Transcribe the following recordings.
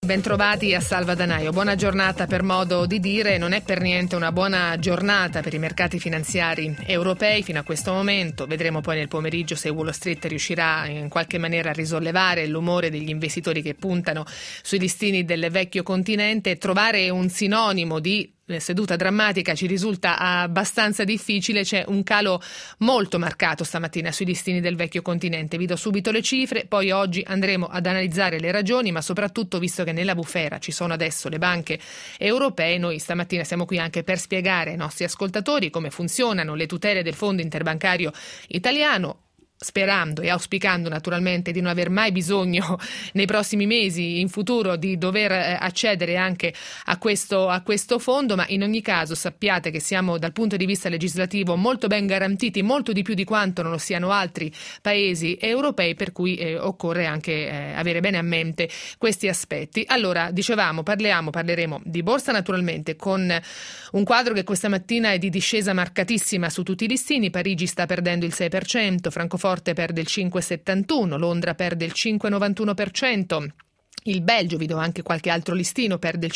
Bentrovati a Salva Danaio. Buona giornata per modo di dire, non è per niente una buona giornata per i mercati finanziari europei fino a questo momento. Vedremo poi nel pomeriggio se Wall Street riuscirà in qualche maniera a risollevare l'umore degli investitori che puntano sui listini del vecchio continente. Trovare un sinonimo di seduta drammatica ci risulta abbastanza difficile. C'è un calo molto marcato stamattina sui listini del vecchio continente. Vi do subito le cifre, poi oggi andremo ad analizzare le ragioni, ma soprattutto, visto che nella bufera ci sono adesso le banche europee, noi stamattina siamo qui anche per spiegare ai nostri ascoltatori come funzionano le tutele del Fondo Interbancario Italiano, sperando e auspicando naturalmente di non aver mai bisogno nei prossimi mesi in futuro di dover accedere anche a questo fondo, ma in ogni caso sappiate che siamo dal punto di vista legislativo molto ben garantiti, molto di più di quanto non lo siano altri paesi europei, per cui occorre anche avere bene a mente questi aspetti. Allora, dicevamo, parleremo di borsa naturalmente, con un quadro che questa mattina è di discesa marcatissima su tutti i listini. Parigi sta perdendo il 6%, Francoforte perde il 5,71%, Londra perde il 5,91%. Il Belgio, vi do anche qualche altro listino, perde il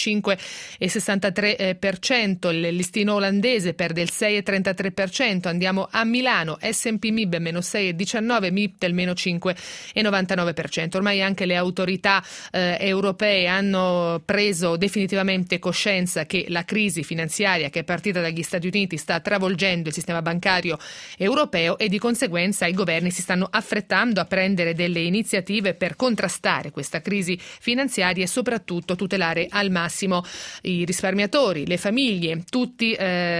5,63%, il listino olandese perde il 6,33%, andiamo a Milano, S&P MIB meno 6,19%, MIPTEL meno 5,99%. Ormai anche le autorità europee hanno preso definitivamente coscienza che la crisi finanziaria che è partita dagli Stati Uniti sta travolgendo il sistema bancario europeo e di conseguenza i governi si stanno affrettando a prendere delle iniziative per contrastare questa crisi finanziarie e soprattutto tutelare al massimo i risparmiatori, le famiglie, tutti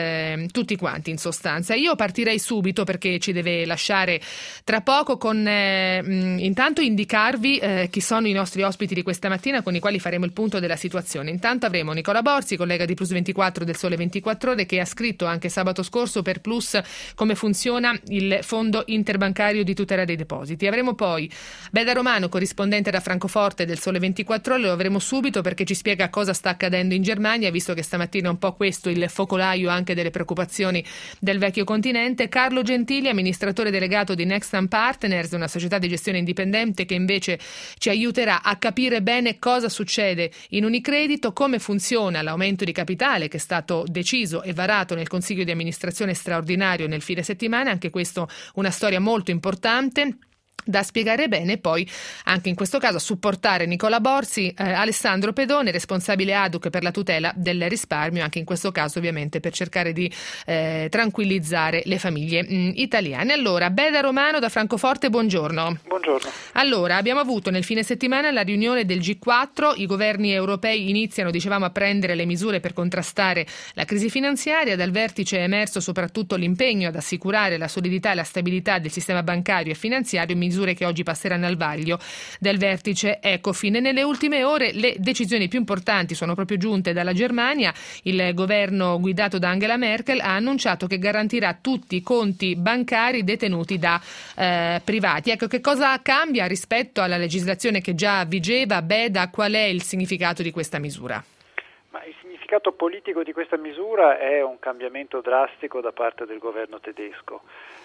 quanti in sostanza. Io partirei subito, perché ci deve lasciare tra poco, con intanto indicarvi chi sono i nostri ospiti di questa mattina con i quali faremo il punto della situazione. Intanto avremo Nicola Borzi, collega di Plus 24 del Sole 24 Ore, che ha scritto anche sabato scorso per Plus come funziona il Fondo Interbancario di tutela dei depositi. Avremo poi Beda Romano, corrispondente da Francoforte del Sole 24 Ore, lo avremo subito perché ci spiega cosa sta accadendo in Germania, visto che stamattina è un po' questo il focolaio anche delle preoccupazioni del vecchio continente. Carlo Gentili, amministratore delegato di Nextam Partners, una società di gestione indipendente che invece ci aiuterà a capire bene cosa succede in Unicredito, come funziona l'aumento di capitale che è stato deciso e varato nel Consiglio di amministrazione straordinario nel fine settimana. Anche questo una storia molto importante da spiegare bene. Poi anche in questo caso a supportare Nicola Borzi, Alessandro Pedone, responsabile ADUC per la tutela del risparmio, anche in questo caso ovviamente per cercare di tranquillizzare le famiglie italiane. Allora, Beda Romano da Francoforte, buongiorno. Buongiorno. Allora, abbiamo avuto nel fine settimana la riunione del G4, i governi europei iniziano, dicevamo, a prendere le misure per contrastare la crisi finanziaria. Dal vertice è emerso soprattutto l'impegno ad assicurare la solidità e la stabilità del sistema bancario e finanziario, misure che oggi passeranno al vaglio del vertice Ecofin. E nelle ultime ore le decisioni più importanti sono proprio giunte dalla Germania. Il governo guidato da Angela Merkel ha annunciato che garantirà tutti i conti bancari detenuti da privati. Ecco, che cosa cambia rispetto alla legislazione che già vigeva? Beda, qual è il significato di questa misura? Ma il significato politico di questa misura è un cambiamento drastico da parte del governo tedesco.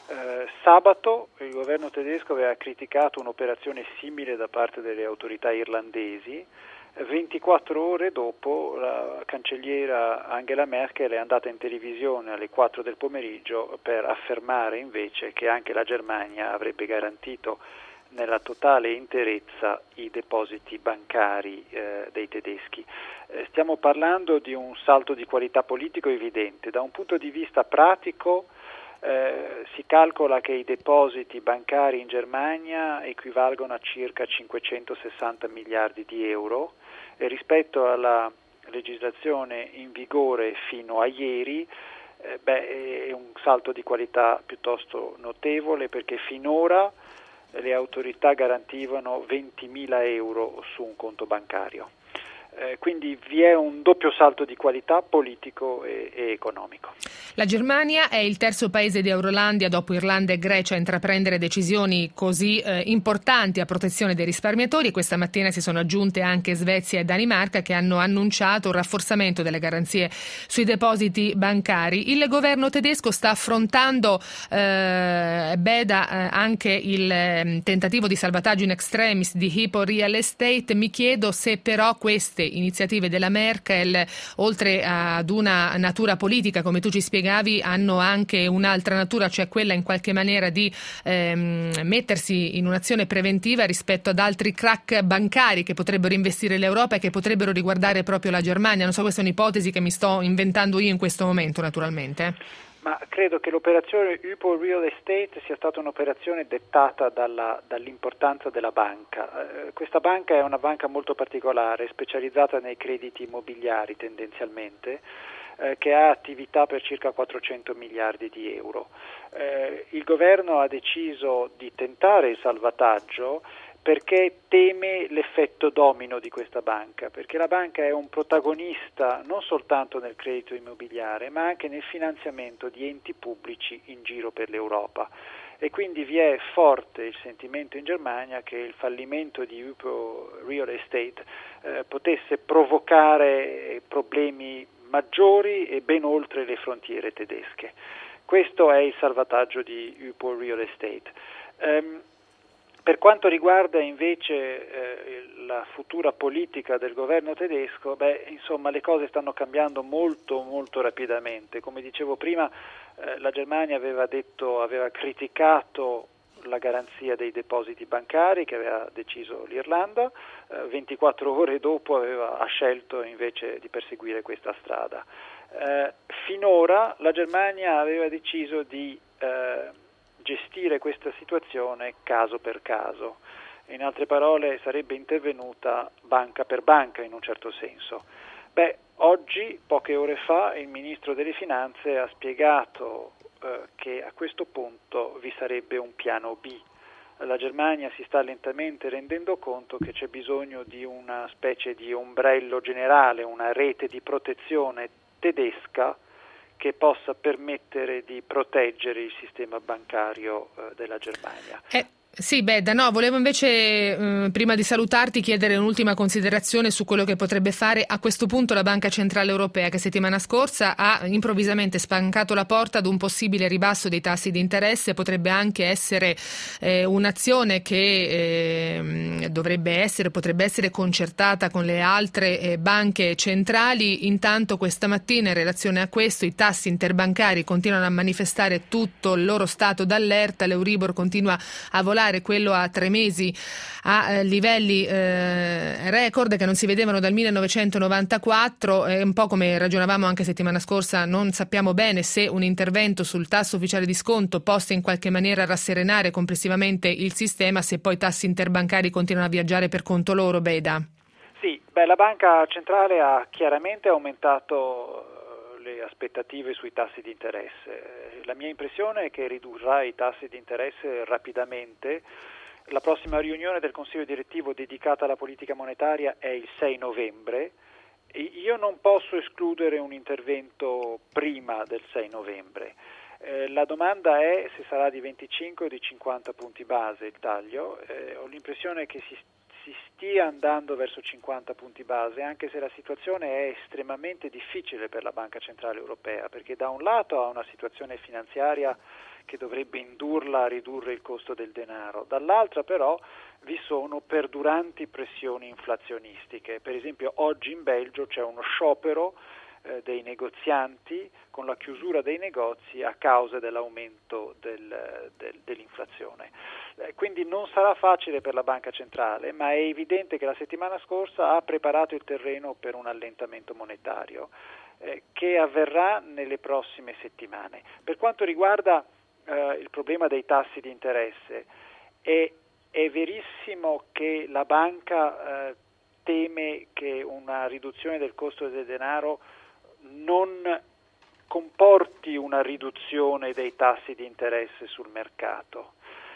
Sabato il governo tedesco aveva criticato un'operazione simile da parte delle autorità irlandesi. 24 ore dopo la cancelliera Angela Merkel è andata in televisione alle 4 del pomeriggio per affermare invece che anche la Germania avrebbe garantito nella totale interezza i depositi bancari dei tedeschi. Stiamo parlando di un salto di qualità politico evidente. Da un punto di vista pratico si calcola che i depositi bancari in Germania equivalgono a circa 560 miliardi di euro e rispetto alla legislazione in vigore fino a ieri è un salto di qualità piuttosto notevole, perché finora le autorità garantivano 20.000 euro su un conto bancario. Quindi vi è un doppio salto di qualità politico e economico. La Germania è il terzo paese di Eurolandia dopo Irlanda e Grecia a intraprendere decisioni così importanti a protezione dei risparmiatori, e questa mattina si sono aggiunte anche Svezia e Danimarca, che hanno annunciato un rafforzamento delle garanzie sui depositi bancari. Il governo tedesco sta affrontando anche il tentativo di salvataggio in extremis di Hypo Real Estate. Mi chiedo se però queste iniziative della Merkel, oltre ad una natura politica, come tu ci spiegavi, hanno anche un'altra natura, cioè quella in qualche maniera di mettersi in un'azione preventiva rispetto ad altri crack bancari che potrebbero investire l'Europa e che potrebbero riguardare proprio la Germania. Non so, questa è un'ipotesi che mi sto inventando io in questo momento, naturalmente. Ma credo che l'operazione Hypo Real Estate sia stata un'operazione dettata dall'importanza della banca. Questa banca è una banca molto particolare, specializzata nei crediti immobiliari tendenzialmente, che ha attività per circa 400 miliardi di euro. Il governo ha deciso di tentare il salvataggio perché teme l'effetto domino di questa banca, perché la banca è un protagonista non soltanto nel credito immobiliare, ma anche nel finanziamento di enti pubblici in giro per l'Europa. E quindi vi è forte il sentimento in Germania che il fallimento di Hypo Real Estate potesse provocare problemi maggiori e ben oltre le frontiere tedesche. Questo è il salvataggio di Hypo Real Estate. Per quanto riguarda invece la futura politica del governo tedesco, insomma le cose stanno cambiando molto molto rapidamente. Come dicevo prima, la Germania aveva criticato la garanzia dei depositi bancari che aveva deciso l'Irlanda, 24 ore dopo ha scelto invece di perseguire questa strada. Finora la Germania aveva deciso di gestire questa situazione caso per caso. In altre parole, sarebbe intervenuta banca per banca in un certo senso. Oggi, poche ore fa, il Ministro delle Finanze ha spiegato che a questo punto vi sarebbe un piano B. La Germania si sta lentamente rendendo conto che c'è bisogno di una specie di ombrello generale, una rete di protezione tedesca che possa permettere di proteggere il sistema bancario della Germania. Sì, Beda, no, volevo invece, prima di salutarti, chiedere un'ultima considerazione su quello che potrebbe fare a questo punto la Banca Centrale Europea, che settimana scorsa ha improvvisamente spancato la porta ad un possibile ribasso dei tassi di interesse. Potrebbe anche essere un'azione che potrebbe essere concertata con le altre banche centrali. Intanto questa mattina, in relazione a questo, i tassi interbancari continuano a manifestare tutto il loro stato d'allerta. L'Euribor continua a volare, quello a 3 mesi a livelli record che non si vedevano dal 1994. È un po' come ragionavamo anche settimana scorsa, non sappiamo bene se un intervento sul tasso ufficiale di sconto possa in qualche maniera rasserenare complessivamente il sistema, se poi i tassi interbancari continuano a viaggiare per conto loro, Beda. Sì, la Banca Centrale ha chiaramente aumentato le aspettative sui tassi di interesse. La mia impressione è che ridurrà i tassi di interesse rapidamente. La prossima riunione del Consiglio direttivo dedicata alla politica monetaria è il 6 novembre. Io non posso escludere un intervento prima del 6 novembre. La domanda è se sarà di 25 o di 50 punti base il taglio. Ho l'impressione che si stia andando verso 50 punti base, anche se la situazione è estremamente difficile per la Banca Centrale Europea, perché da un lato ha una situazione finanziaria che dovrebbe indurla a ridurre il costo del denaro, dall'altra però vi sono perduranti pressioni inflazionistiche. Per esempio oggi in Belgio c'è uno sciopero dei negozianti con la chiusura dei negozi a causa dell'aumento dell'inflazione. Quindi non sarà facile per la Banca Centrale, ma è evidente che la settimana scorsa ha preparato il terreno per un allentamento monetario che avverrà nelle prossime settimane. Per quanto riguarda il problema dei tassi di interesse, è verissimo che la banca teme che una riduzione del costo del denaro non comporti una riduzione dei tassi di interesse sul mercato.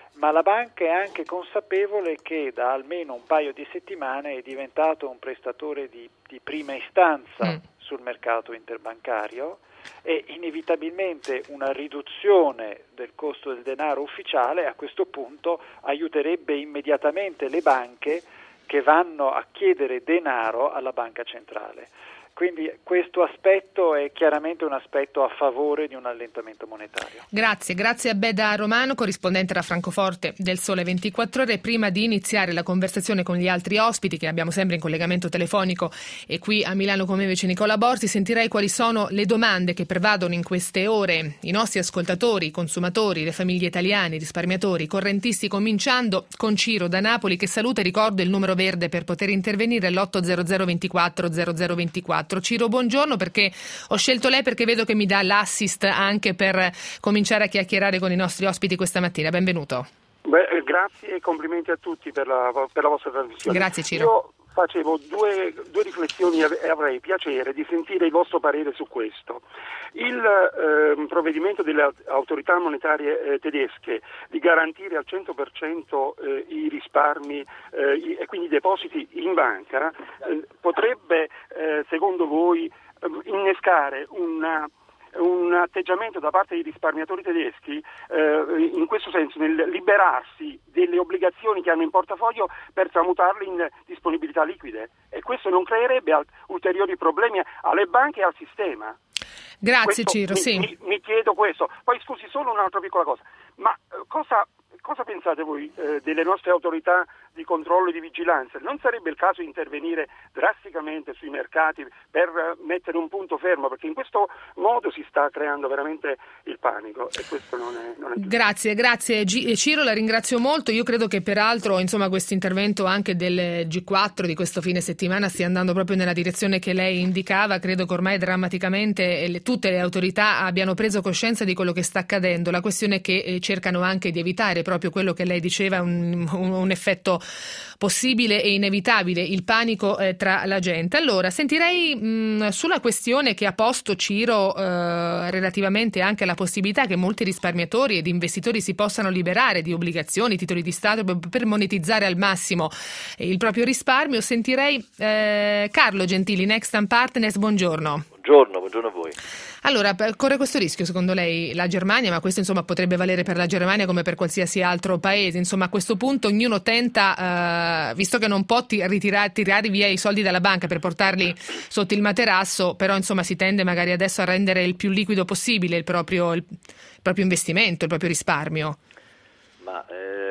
ma la banca è anche consapevole che da almeno un paio di settimane è diventato un prestatore di prima istanza sul mercato interbancario e inevitabilmente una riduzione del costo del denaro ufficiale a questo punto aiuterebbe immediatamente le banche che vanno a chiedere denaro alla banca centrale. Quindi questo aspetto è chiaramente un aspetto a favore di un allentamento monetario. Grazie a Beda Romano, corrispondente da Francoforte del Sole 24 Ore. Prima di iniziare la conversazione con gli altri ospiti, che abbiamo sempre in collegamento telefonico, e qui a Milano con me invece Nicola Borzi, sentirei quali sono le domande che pervadono in queste ore i nostri ascoltatori, i consumatori, le famiglie italiane, i risparmiatori, i correntisti, cominciando con Ciro da Napoli, che saluta e ricordo il numero verde per poter intervenire, l'800 24 0024. Ciro, buongiorno, perché ho scelto lei perché vedo che mi dà l'assist anche per cominciare a chiacchierare con i nostri ospiti questa mattina. Benvenuto. Grazie e complimenti a tutti per la vostra trasmissione. Grazie Ciro. Io facevo due riflessioni e avrei piacere di sentire il vostro parere su questo. Il provvedimento delle autorità monetarie tedesche di garantire al 100% i risparmi e quindi i depositi in banca potrebbe, secondo voi, innescare un atteggiamento da parte dei risparmiatori tedeschi in questo senso, nel liberarsi delle obbligazioni che hanno in portafoglio per tramutarle in disponibilità liquide, e questo non creerebbe ulteriori problemi alle banche e al sistema. Grazie Ciro, sì. Mi chiedo questo. Poi scusi, solo un'altra piccola cosa, ma cosa pensate voi delle nostre autorità di controllo e di vigilanza? Non sarebbe il caso di intervenire drasticamente sui mercati per mettere un punto fermo, perché in questo modo si sta creando veramente il panico e questo non è giusto. Grazie Ciro, la ringrazio molto. Io credo che peraltro questo intervento anche del G4 di questo fine settimana stia andando proprio nella direzione che lei indicava. Credo che ormai drammaticamente tutte le autorità abbiano preso coscienza di quello che sta accadendo. La questione è che cercano anche di evitare proprio quello che lei diceva, un effetto possibile e inevitabile, il panico tra la gente. Allora, sentirei sulla questione che ha posto Ciro relativamente anche alla possibilità che molti risparmiatori ed investitori si possano liberare di obbligazioni, titoli di Stato per monetizzare al massimo il proprio risparmio. Sentirei Carlo Gentili, Nextam Partners, buongiorno. Buongiorno a voi. Allora, corre questo rischio secondo lei la Germania, ma questo potrebbe valere per la Germania come per qualsiasi altro paese. A questo punto ognuno tenta, visto che non può tirare via i soldi dalla banca per portarli sotto il materasso, però si tende magari adesso a rendere il più liquido possibile il proprio investimento, il proprio risparmio. Ma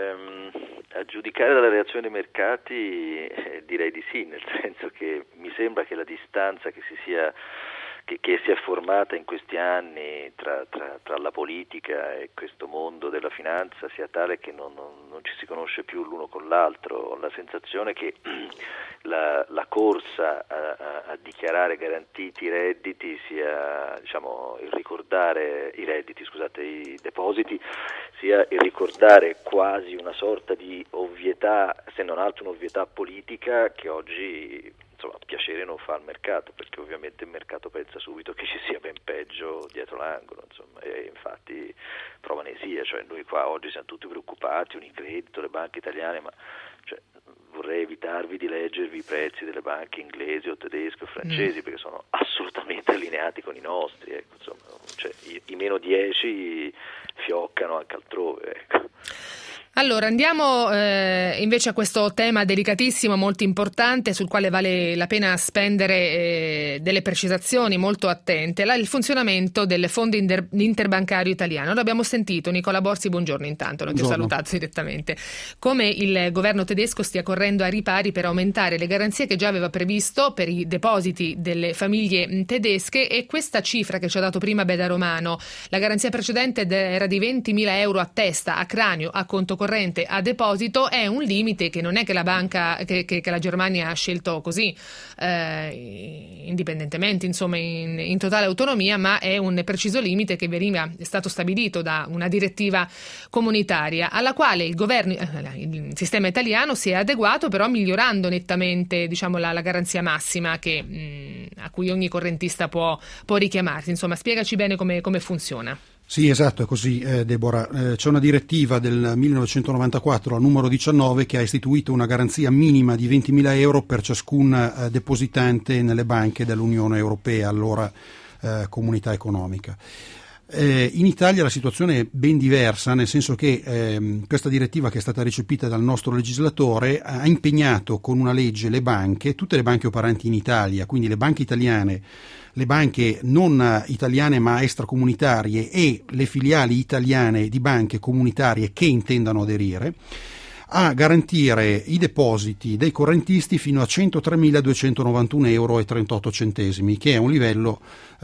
a giudicare dalla reazione dei mercati direi di sì, nel senso che mi sembra che la distanza che si è formata in questi anni tra la politica e questo mondo della finanza sia tale che non ci si conosce più l'uno con l'altro. Ho la sensazione che la corsa a dichiarare garantiti i redditi sia, il ricordare i depositi, sia il ricordare quasi una sorta di ovvietà, se non altro un'ovvietà politica che oggi piacere non fa al mercato, perché ovviamente il mercato pensa subito che ci sia ben peggio dietro l'angolo, e infatti prova ne sia, noi qua oggi siamo tutti preoccupati, Unicredito, le banche italiane, ma vorrei evitarvi di leggervi i prezzi delle banche inglesi o tedesche o francesi, perché sono assolutamente allineati con i nostri, i meno 10 fioccano anche altrove, Allora andiamo invece a questo tema delicatissimo, molto importante, sul quale vale la pena spendere delle precisazioni molto attente. Il funzionamento del Fondo Interbancario Italiano. Lo abbiamo sentito, Nicola Borzi, buongiorno intanto, non ti ho salutato direttamente. Come il governo tedesco stia correndo a ripari per aumentare le garanzie che già aveva previsto per i depositi delle famiglie tedesche, e questa cifra che ci ha dato prima Beda Romano, la garanzia precedente era di 20.000 euro a testa, a cranio, a conto corrente, a deposito, è un limite che non è che la banca, che la Germania ha scelto così indipendentemente, in totale autonomia, ma è un preciso limite che è stato stabilito da una direttiva comunitaria alla quale il sistema italiano si è adeguato, però migliorando nettamente la garanzia massima a cui ogni correntista può richiamarsi. Spiegaci bene come funziona. Sì, esatto, è così, Deborah. C'è una direttiva del 1994, a numero 19, che ha istituito una garanzia minima di 20.000 euro per ciascun depositante nelle banche dell'Unione Europea, allora comunità economica. In Italia la situazione è ben diversa, nel senso che questa direttiva, che è stata recepita dal nostro legislatore, ha impegnato con una legge le banche, tutte le banche operanti in Italia, quindi le banche italiane, le banche non italiane ma extracomunitarie e le filiali italiane di banche comunitarie che intendano aderire, a garantire i depositi dei correntisti fino a 103.291 euro e 38 centesimi, che è un livello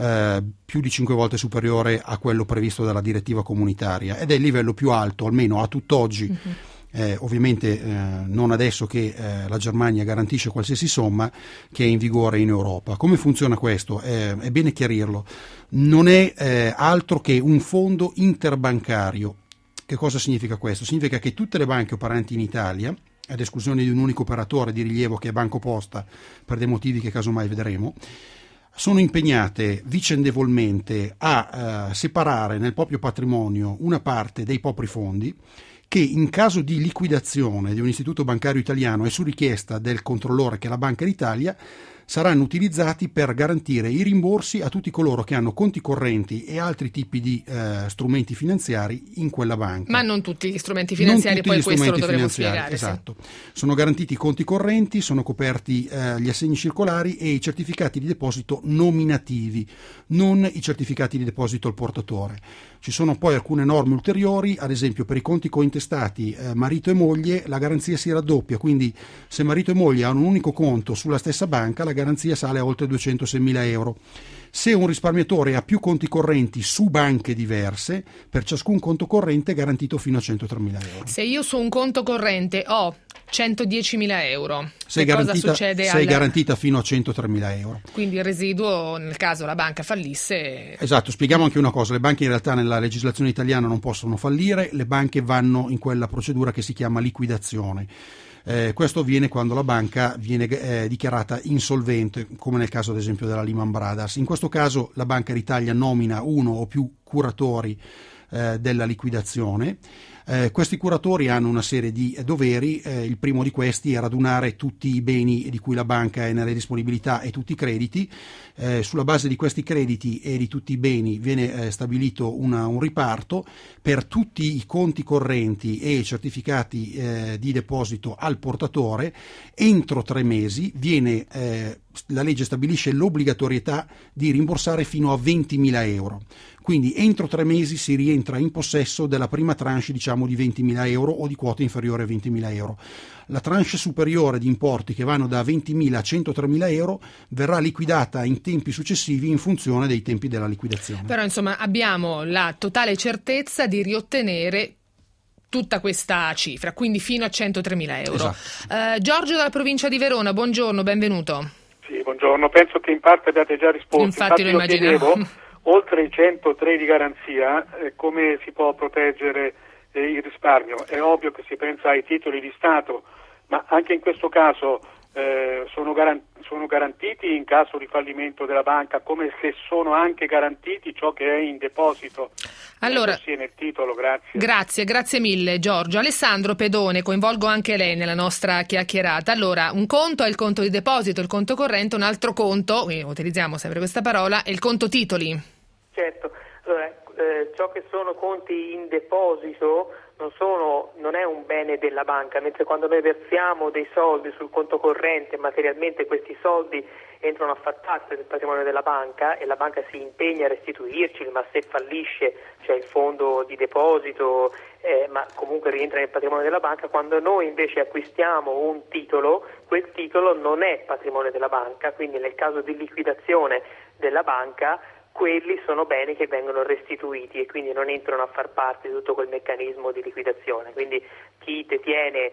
più di 5 volte superiore a quello previsto dalla direttiva comunitaria, ed è il livello più alto, almeno a tutt'oggi. Ovviamente non adesso che la Germania garantisce qualsiasi somma, che è in vigore in Europa. Come funziona questo? È bene chiarirlo. Non è altro che un fondo interbancario. Che cosa significa questo? Significa che tutte le banche operanti in Italia, ad esclusione di un unico operatore di rilievo che è BancoPosta, per dei motivi che casomai vedremo, sono impegnate vicendevolmente a separare nel proprio patrimonio una parte dei propri fondi, che in caso di liquidazione di un istituto bancario italiano e su richiesta del controllore, che è la Banca d'Italia, saranno utilizzati per garantire i rimborsi a tutti coloro che hanno conti correnti e altri tipi di strumenti finanziari in quella banca. Ma non tutti gli strumenti finanziari, poi questo lo dovremo spiegare. Esatto. Sì. Sono garantiti i conti correnti, sono coperti gli assegni circolari e i certificati di deposito nominativi, non i certificati di deposito al portatore. Ci sono poi alcune norme ulteriori, ad esempio per i conti cointestati marito e moglie la garanzia si raddoppia, quindi se marito e moglie hanno un unico conto sulla stessa banca la garanzia sale a oltre 206.000 euro. Se un risparmiatore ha più conti correnti su banche diverse, per ciascun conto corrente è garantito fino a 103.000 euro. Se io su un conto corrente ho 110.000 euro, sei garantita fino a 103.000 euro. Quindi il residuo, nel caso la banca fallisse... Esatto, spieghiamo anche una cosa: le banche in realtà nella legislazione italiana non possono fallire, le banche vanno in quella procedura che si chiama liquidazione. Questo avviene quando la banca viene dichiarata insolvente, come nel caso ad esempio della Lehman Brothers. In questo caso la Banca d'Italia nomina uno o più curatori della liquidazione. Questi curatori hanno una serie di doveri. Il primo di questi è radunare tutti i beni di cui la banca è nelle disponibilità e tutti i crediti. Sulla base di questi crediti e di tutti i beni viene stabilito un riparto per tutti i conti correnti e i certificati di deposito al portatore. Entro 3 mesi la legge stabilisce l'obbligatorietà di rimborsare fino a 20.000 euro. Quindi entro 3 mesi si rientra in possesso della prima tranche, diciamo, di 20.000 euro o di quota inferiore a 20.000 euro. La tranche superiore di importi che vanno da 20.000 a 103.000 euro verrà liquidata in tempi successivi in funzione dei tempi della liquidazione. Però insomma abbiamo la totale certezza di riottenere tutta questa cifra, quindi fino a 103.000 euro. Esatto. Giorgio dalla provincia di Verona, buongiorno, benvenuto. Sì, buongiorno, penso che in parte abbiate già risposto. Infatti lo immaginavo. Oltre i 103 di garanzia, come si può proteggere il risparmio? È ovvio che si pensa ai titoli di Stato, ma anche in questo caso sono garantiti in caso di fallimento della banca, come se sono anche garantiti ciò che è in deposito. Allora, nel titolo. Grazie mille Giorgio. Alessandro Pedone, coinvolgo anche lei nella nostra chiacchierata. Allora, un conto è il conto di deposito, il conto corrente, un altro conto, utilizziamo sempre questa parola, è il conto titoli. Certo, allora, ciò che sono conti in deposito non è un bene della banca, mentre quando noi versiamo dei soldi sul conto corrente, materialmente questi soldi entrano a far parte del patrimonio della banca e la banca si impegna a restituirci, ma se fallisce c'è il fondo di deposito, ma comunque rientra nel patrimonio della banca. Quando noi invece acquistiamo un titolo, quel titolo non è patrimonio della banca, quindi nel caso di liquidazione della banca quelli sono beni che vengono restituiti e quindi non entrano a far parte di tutto quel meccanismo di liquidazione. Quindi chi detiene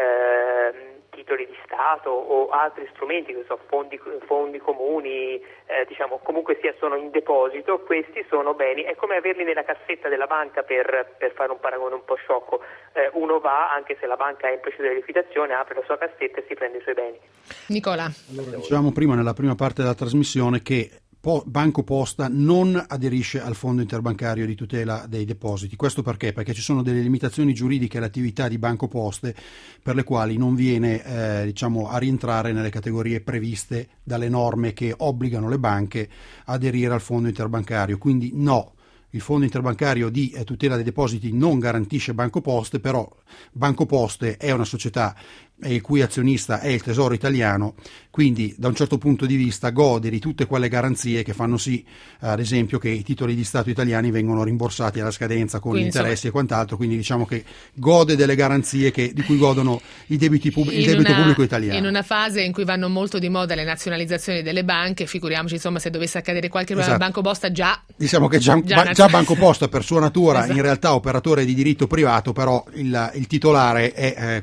titoli di Stato o altri strumenti, che sono fondi comuni, comunque sono in deposito, questi sono beni. È come averli nella cassetta della banca, per fare un paragone un po' sciocco. Uno va, anche se la banca è in procedura di liquidazione, apre la sua cassetta e si prende i suoi beni. Nicola. Allora, dicevamo prima, nella prima parte della trasmissione, che Banco Posta non aderisce al Fondo Interbancario di Tutela dei Depositi. Questo perché? Perché ci sono delle limitazioni giuridiche all'attività di Banco Poste per le quali non viene a rientrare nelle categorie previste dalle norme che obbligano le banche a aderire al Fondo Interbancario. Quindi no, il Fondo Interbancario di Tutela dei Depositi non garantisce Banco Poste, però Banco Poste è una società il cui azionista è il Tesoro italiano, quindi da un certo punto di vista gode di tutte quelle garanzie che fanno sì, ad esempio, che i titoli di Stato italiani vengono rimborsati alla scadenza con quindi, interessi e quant'altro, quindi diciamo che gode delle garanzie di cui godono il debito pubblico italiano. In una fase in cui vanno molto di moda le nazionalizzazioni delle banche, figuriamoci insomma se dovesse accadere qualche problema, esatto. Banco Posta già già Banco Posta per sua natura esatto. In realtà operatore di diritto privato, però il titolare è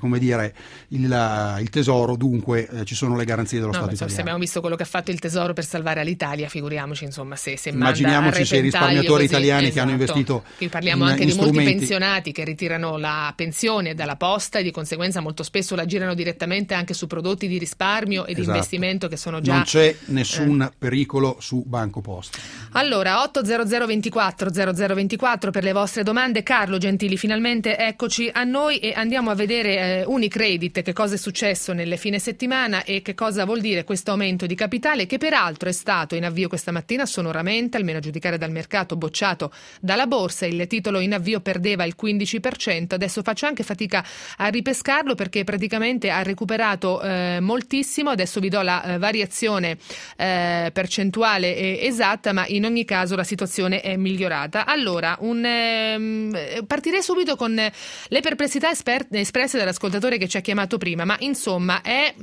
il Tesoro, dunque ci sono le garanzie dello Stato italiano. Se abbiamo visto quello che ha fatto il Tesoro per salvare Alitalia, figuriamoci insomma se immaginiamoci se i risparmiatori italiani esatto. che hanno investito qui parliamo anche di molti pensionati che ritirano la pensione dalla posta e di conseguenza molto spesso la girano direttamente anche su prodotti di risparmio e di investimento che sono già... Non c'è nessun pericolo su Banco Posta. Allora 800 24 0024 per le vostre domande. Carlo Gentili, finalmente eccoci a noi e andiamo a vedere Unicredit, che cosa è successo nelle fine settimana e che cosa vuol dire questo aumento di capitale, che peraltro è stato in avvio questa mattina sonoramente, almeno a giudicare dal mercato, bocciato dalla borsa. Il titolo in avvio perdeva il 15%, adesso faccio anche fatica a ripescarlo perché praticamente ha recuperato moltissimo. Adesso vi do la variazione percentuale esatta, ma in ogni caso la situazione è migliorata. Allora, partirei subito con le perplessità espresse dall'ascoltatore che ci ha chiamato prima, ma insomma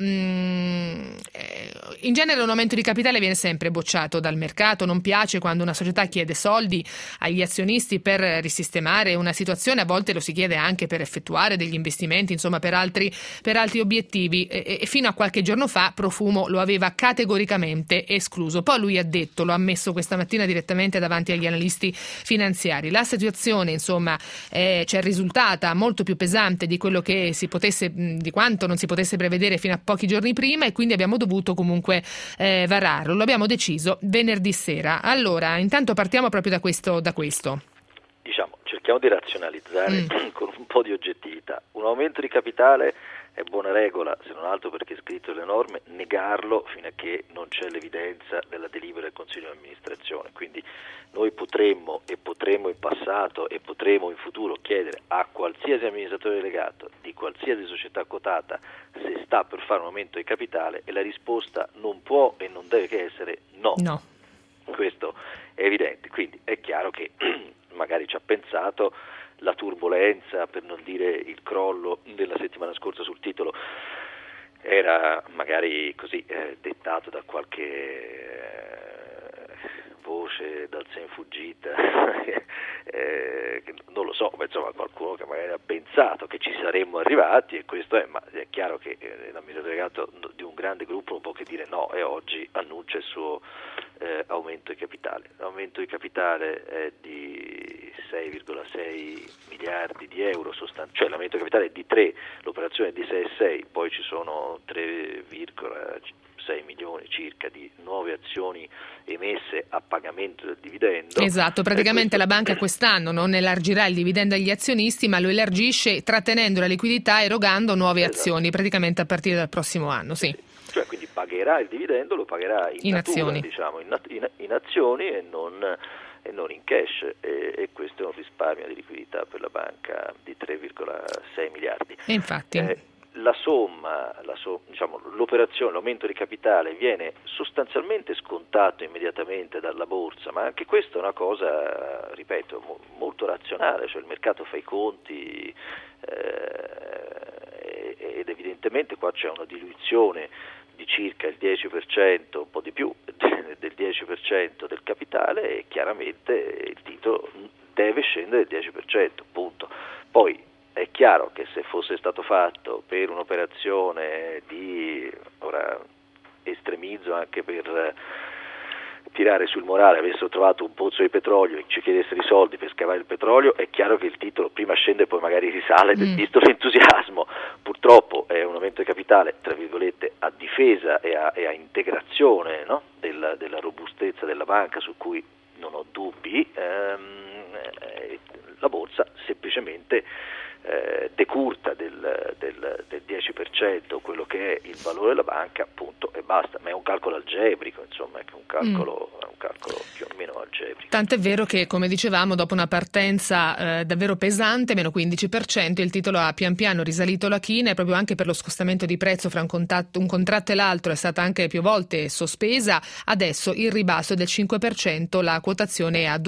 in genere un aumento di capitale viene sempre bocciato dal mercato. Non piace quando una società chiede soldi agli azionisti per risistemare una situazione, a volte lo si chiede anche per effettuare degli investimenti, insomma per altri obiettivi, e fino a qualche giorno fa Profumo lo aveva categoricamente escluso. Poi lui ha detto, lo ha ammesso questa mattina direttamente davanti agli analisti finanziari, la situazione insomma ci è risultata molto più pesante di quello che di quanto non si potesse prevedere fino a pochi giorni prima, e quindi abbiamo dovuto comunque vararlo. Lo abbiamo deciso venerdì sera. Allora, intanto partiamo proprio da questo. Diciamo, cerchiamo di razionalizzare con un po' di oggettività. Un aumento di capitale è buona regola, se non altro perché è scritto nelle norme, negarlo fino a che non c'è l'evidenza della delibera del Consiglio di amministrazione. Quindi noi potremmo in passato e potremo in futuro chiedere a qualsiasi amministratore delegato di qualsiasi società quotata se sta per fare un aumento di capitale, e la risposta non può e non deve che essere no. Questo è evidente, quindi è chiaro che magari ci ha pensato la turbolenza, per non dire il crollo della settimana scorsa sul titolo, era magari così dettato da qualche voce dal sen fuggita, non lo so, ma insomma qualcuno che magari ha pensato che ci saremmo arrivati, e questo ma è chiaro che l'amministratore delegato di un grande gruppo non può che dire no, e oggi annuncia il suo aumento di capitale. L'aumento di capitale è di 6,6 miliardi di euro, cioè l'aumento di capitale è di 3, l'operazione è di 6,6, poi ci sono 3,6 milioni circa di nuove azioni emesse a pagamento del dividendo. Esatto, praticamente la banca quest'anno non elargirà il dividendo agli azionisti, ma lo elargisce trattenendo la liquidità, erogando nuove azioni praticamente a partire dal prossimo anno. Sì. Cioè quindi pagherà il dividendo, lo pagherà in natura, azioni, diciamo, in azioni e non in cash, e questo è un risparmio di liquidità per la banca di 3,6 miliardi. E infatti la somma, diciamo, l'operazione, l'aumento di capitale viene sostanzialmente scontato immediatamente dalla borsa, ma anche questa è una cosa, ripeto, molto razionale, cioè il mercato fa i conti ed evidentemente qua c'è una diluizione di circa il 10%, un po' di più del 10% del capitale, e chiaramente il titolo deve scendere del 10%, punto. Poi è chiaro che se fosse stato fatto per un'operazione ora estremizzo anche per tirare sul morale avessero trovato un pozzo di petrolio e ci chiedessero i soldi per scavare il petrolio, è chiaro che il titolo prima scende e poi magari risale, visto l'entusiasmo. Purtroppo è un aumento di capitale, tra virgolette, a difesa e a integrazione, no? della robustezza della banca, su cui non ho dubbi. La borsa semplicemente decurta del 10% quello che è il valore della banca, appunto, e basta. Ma è un calcolo algebrico, insomma, è un calcolo più o meno algebrico. Tant'è vero che, come dicevamo, dopo una partenza davvero pesante, meno 15%, il titolo ha pian piano risalito la china, e proprio anche per lo scostamento di prezzo fra un contratto e l'altro è stata anche più volte sospesa. Adesso il ribasso è del 5%, la quotazione è a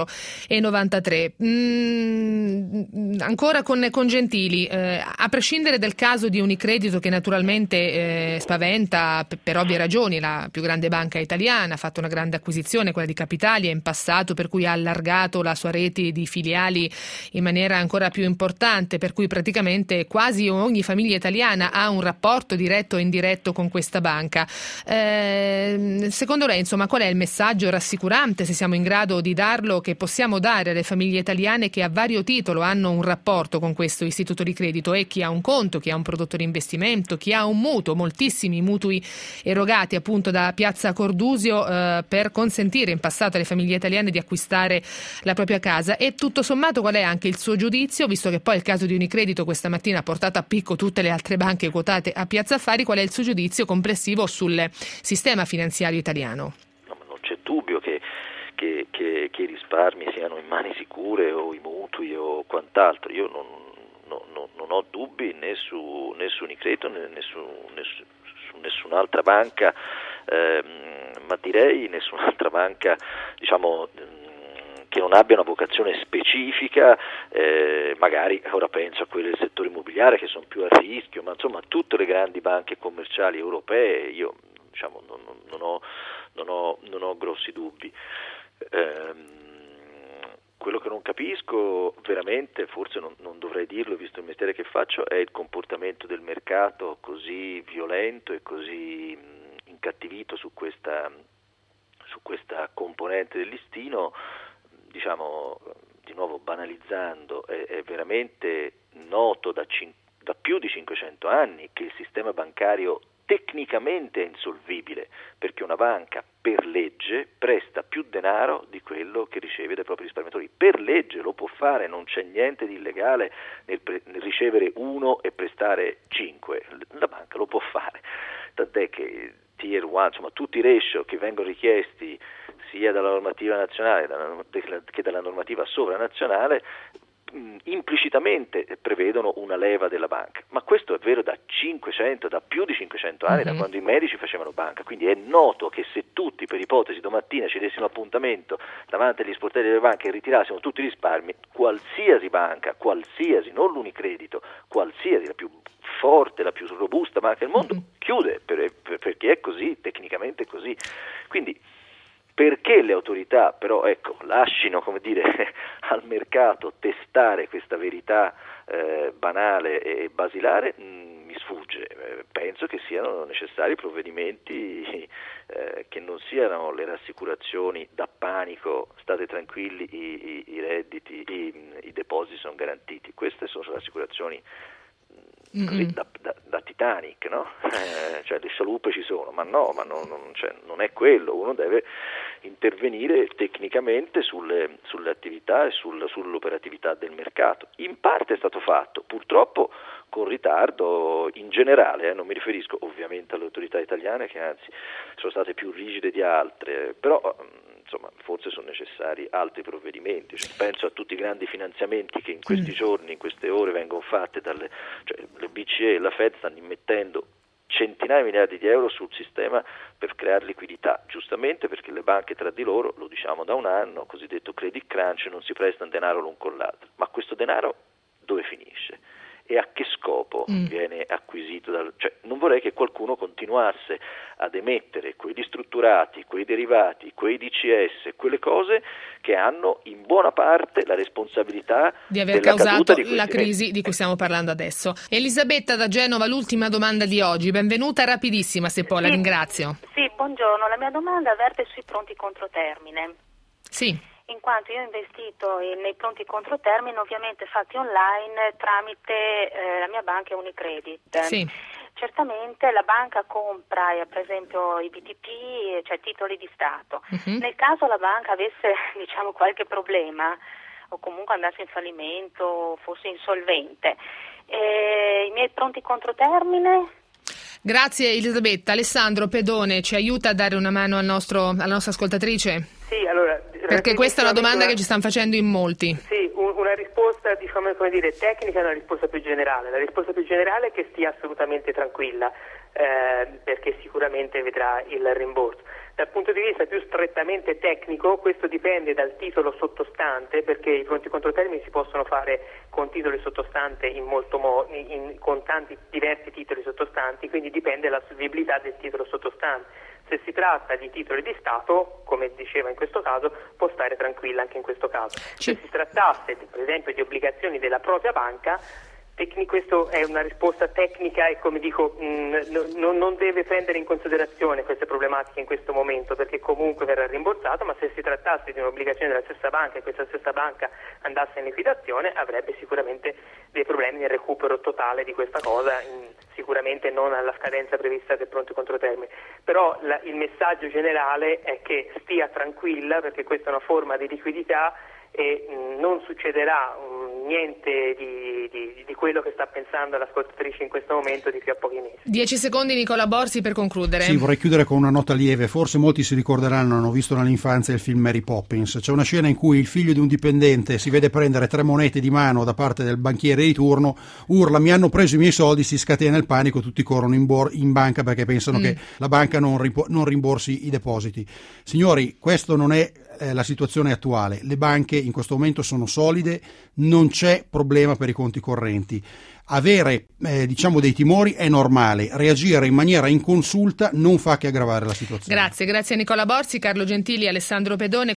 €2,93. Ancora con Gentili, a prescindere dal caso di Unicredito, che naturalmente spaventa per ovvie ragioni, la più grande banca italiana, ha fatto una grande acquisizione, quella di Capitalia, in passato, per cui ha allargato la sua rete di filiali in maniera ancora più importante, per cui praticamente quasi ogni famiglia italiana ha un rapporto diretto o indiretto con questa banca. Secondo lei, insomma, qual è il messaggio rassicurante, se siamo in grado di darlo, che possiamo dare alle famiglie italiane che a vario titolo hanno un rapporto con questo istituto di credito, e chi ha un conto, chi ha un prodotto di investimento, chi ha un mutuo, moltissimi mutui erogati appunto da Piazza Cordusio per consentire in passato alle famiglie italiane di acquistare la propria casa? E tutto sommato qual è anche il suo giudizio, visto che poi il caso di Unicredito questa mattina ha portato a picco tutte le altre banche quotate a Piazza Affari, qual è il suo giudizio complessivo sul sistema finanziario italiano? No, ma non c'è dubbio che i risparmi siano in mani sicure, o i mutui o quant'altro. Io non ho dubbi né su Unicredito né su nessun'altra banca, ma direi nessun'altra banca, diciamo, che non abbia una vocazione specifica. Magari ora penso a quelle del settore immobiliare che sono più a rischio, ma insomma tutte le grandi banche commerciali europee io, diciamo, non ho grossi dubbi. Quello che non capisco veramente, forse non dovrei dirlo visto il mestiere che faccio, è il comportamento del mercato così violento e così incattivito su questa componente del listino. Diciamo, di nuovo banalizzando, è veramente noto da più di 500 anni che il sistema bancario tecnicamente è insolvibile, perché una banca per legge presta più denaro di quello che riceve dai propri risparmiatori. Per legge lo può fare, non c'è niente di illegale nel ricevere 1 e prestare 5, la banca lo può fare, tant'è che Tier 1, insomma tutti i ratio che vengono richiesti sia dalla normativa nazionale che dalla normativa sovranazionale implicitamente prevedono una leva della banca, ma questo è vero da più di 500 anni, da quando i medici facevano banca. Quindi è noto che se tutti, per ipotesi, domattina ci dessimo appuntamento davanti agli sportelli delle banche e ritirassimo tutti i risparmi, qualsiasi banca, qualsiasi, non l'Unicredito, qualsiasi, la più forte, la più robusta banca del mondo, chiude, perché è così, tecnicamente è così. Quindi perché le autorità però lascino, come dire, al mercato testare questa verità banale e basilare, mi sfugge. Penso che siano necessari provvedimenti che non siano le rassicurazioni da panico, state tranquilli, i redditi, i depositi sono garantiti. Queste sono rassicurazioni così da Titanic, no? Cioè le scialuppe ci sono, ma non è quello. Uno deve intervenire tecnicamente sulle attività e sull'operatività del mercato. In parte è stato fatto, purtroppo con ritardo in generale, non mi riferisco ovviamente alle autorità italiane, che anzi sono state più rigide di altre, però insomma forse sono necessari altri provvedimenti. Penso a tutti i grandi finanziamenti che in questi giorni, in queste ore vengono fatte le BCE e la Fed stanno immettendo centinaia di miliardi di euro sul sistema per creare liquidità, giustamente perché le banche tra di loro, lo diciamo da un anno, cosiddetto credit crunch, non si prestano denaro l'un con l'altro. Ma questo denaro dove finisce? E a che scopo viene acquisito? Non vorrei che qualcuno continuasse ad emettere quegli strutturati, quei derivati, quei DCS, quelle cose che hanno in buona parte la responsabilità di aver causato la crisi di cui stiamo parlando adesso. Elisabetta da Genova, l'ultima domanda di oggi. Benvenuta, rapidissima se può, la ringrazio. Sì, buongiorno. La mia domanda verte sui pronti controtermine. Sì. In quanto io ho investito nei pronti controtermine, ovviamente fatti online tramite la mia banca Unicredit. Sì. Certamente la banca compra per esempio i BTP, cioè titoli di Stato. Nel caso la banca avesse qualche problema o comunque andasse in fallimento o fosse insolvente, i miei pronti controtermine? Grazie Elisabetta. Alessandro Pedone ci aiuta a dare una mano alla nostra ascoltatrice? Sì, allora, perché questa è una domanda che ci stanno facendo in molti. Sì, una risposta tecnica e una risposta più generale. La risposta più generale è che stia assolutamente tranquilla, perché sicuramente vedrà il rimborso. Dal punto di vista più strettamente tecnico, questo dipende dal titolo sottostante, perché i pronti controtermini si possono fare con titoli sottostanti con tanti diversi titoli sottostanti, quindi dipende dalla solvibilità del titolo sottostante. Se si tratta di titoli di Stato, come diceva in questo caso, può stare tranquilla anche in questo caso. Se si trattasse, per esempio, di obbligazioni della propria banca, questo è una risposta tecnica e, come dico, non deve prendere in considerazione queste problematiche in questo momento, perché comunque verrà rimborsato, ma se si trattasse di un'obbligazione della stessa banca e questa stessa banca andasse in liquidazione, avrebbe sicuramente dei problemi nel recupero totale di questa cosa, sicuramente non alla scadenza prevista del pronto controtermine. Però il messaggio generale è che stia tranquilla, perché questa è una forma di liquidità e non succederà niente di quello che sta pensando l'ascoltatrice in questo momento di qui a pochi mesi. 10 secondi Nicola Borsi per concludere. Sì, vorrei chiudere con una nota lieve. Forse molti si ricorderanno, hanno visto nell'infanzia il film Mary Poppins. C'è una scena in cui il figlio di un dipendente si vede prendere 3 monete di mano da parte del banchiere di turno, urla "mi hanno preso i miei soldi", si scatena il panico, tutti corrono in banca perché pensano che la banca non rimborsi i depositi. Signori, questo non è la situazione attuale. Le banche in questo momento sono solide, non c'è problema per i conti correnti. Avere dei timori è normale, reagire in maniera inconsulta non fa che aggravare la situazione. Grazie a Nicola Borsi, Carlo Gentili, Alessandro Pedone.